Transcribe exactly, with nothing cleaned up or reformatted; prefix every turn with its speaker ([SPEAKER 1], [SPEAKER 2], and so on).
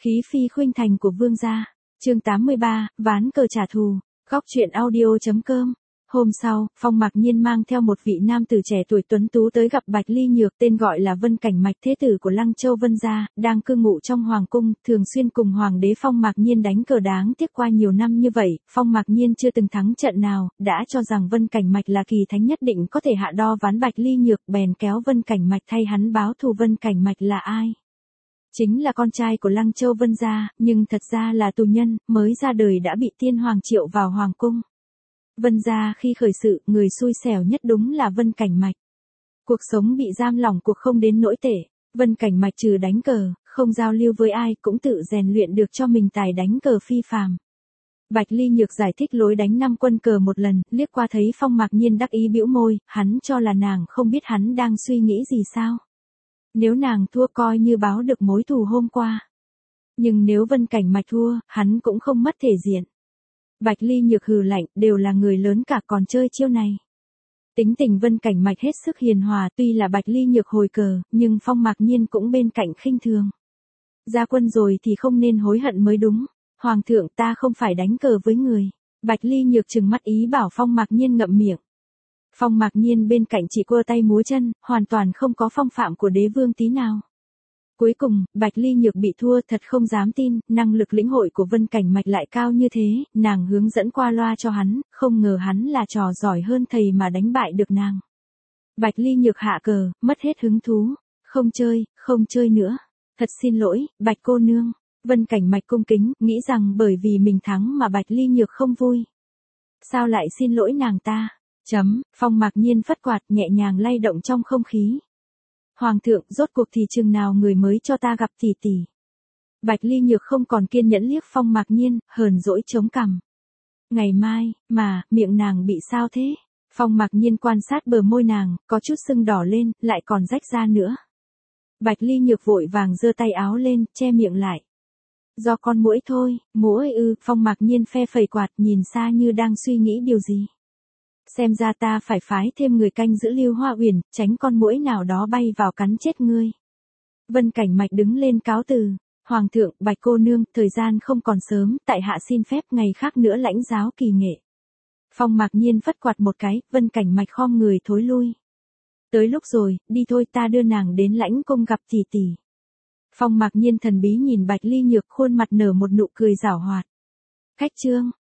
[SPEAKER 1] Khí phi khuynh thành của vương gia. Chương tám mươi ba, ván cờ trả thù. Góc truyện audio.com. Hôm sau, Phong Mạc Nhiên mang theo một vị nam tử trẻ tuổi tuấn tú tới gặp Bạch Ly Nhược, tên gọi là Vân Cảnh Mạch, thế tử của Lăng Châu Vân gia, đang cư ngụ trong hoàng cung, thường xuyên cùng hoàng đế Phong Mạc Nhiên đánh cờ. Đáng tiếc qua nhiều năm như vậy, Phong Mạc Nhiên chưa từng thắng trận nào, đã cho rằng Vân Cảnh Mạch là kỳ thánh nhất định có thể hạ đo ván Bạch Ly Nhược, bèn kéo Vân Cảnh Mạch thay hắn báo thù. Vân Cảnh Mạch là ai? Chính là con trai của Lăng Châu Vân gia, nhưng thật ra là tù nhân, mới ra đời đã bị tiên hoàng triệu vào hoàng cung. Vân gia khi khởi sự, người xui xẻo nhất đúng là Vân Cảnh Mạch. Cuộc sống bị giam lỏng cuộc không đến nỗi tệ. Vân Cảnh Mạch trừ đánh cờ, không giao lưu với ai, cũng tự rèn luyện được cho mình tài đánh cờ phi phàm. Bạch Ly Nhược giải thích lối đánh năm quân cờ một lần, liếc qua thấy Phong Mạc Nhiên đắc ý bĩu môi, hắn cho là nàng không biết hắn đang suy nghĩ gì sao. Nếu nàng thua coi như báo được mối thù hôm qua. Nhưng nếu Vân Cảnh Mạch thua, hắn cũng không mất thể diện. Bạch Ly Nhược hừ lạnh, đều là người lớn cả còn chơi chiêu này. Tính tình Vân Cảnh Mạch hết sức hiền hòa, tuy là Bạch Ly Nhược hồi cờ, nhưng Phong Mạc Nhiên cũng bên cạnh khinh thường. Ra quân rồi thì không nên hối hận mới đúng. Hoàng thượng, ta không phải đánh cờ với người. Bạch Ly Nhược trừng mắt ý bảo Phong Mạc Nhiên ngậm miệng. Phong Mạc Nhiên bên cạnh chỉ cua tay múa chân, hoàn toàn không có phong phạm của đế vương tí nào. Cuối cùng, Bạch Ly Nhược bị thua, thật không dám tin, năng lực lĩnh hội của Vân Cảnh Mạch lại cao như thế, nàng hướng dẫn qua loa cho hắn, không ngờ hắn là trò giỏi hơn thầy mà đánh bại được nàng. Bạch Ly Nhược hạ cờ, mất hết hứng thú, không chơi, không chơi nữa. Thật xin lỗi, Bạch cô nương. Vân Cảnh Mạch cung kính, nghĩ rằng bởi vì mình thắng mà Bạch Ly Nhược không vui. Sao lại xin lỗi nàng ta? Chấm, Phong Mạc Nhiên phất quạt nhẹ nhàng lay động trong không khí. Hoàng thượng, rốt cuộc thì chừng nào người mới cho ta gặp tỷ tỷ. Bạch Ly Nhược không còn kiên nhẫn liếc Phong Mạc Nhiên, hờn dỗi chống cằm. Ngày mai, mà, miệng nàng bị sao thế? Phong Mạc Nhiên quan sát bờ môi nàng, có chút sưng đỏ lên, lại còn rách ra nữa. Bạch Ly Nhược vội vàng giơ tay áo lên, che miệng lại. Do con muỗi thôi, muỗi ư? Phong Mạc Nhiên phe phẩy quạt, nhìn xa như đang suy nghĩ điều gì. Xem ra ta phải phái thêm người canh giữ Lưu Hoa Uyển, tránh con muỗi nào đó bay vào cắn chết ngươi. Vân Cảnh Mạch đứng lên cáo từ. Hoàng thượng, Bạch cô nương, thời gian không còn sớm, tại hạ xin phép ngày khác nữa lãnh giáo kỳ nghệ. Phong Mạc Nhiên phất quạt một cái, Vân Cảnh Mạch khom người thối lui. Tới lúc rồi, đi thôi, ta đưa nàng đến lãnh cung gặp tỷ tỷ. Phong Mạc Nhiên thần bí nhìn Bạch Ly Nhược, khuôn mặt nở một nụ cười giảo hoạt. Khách trương,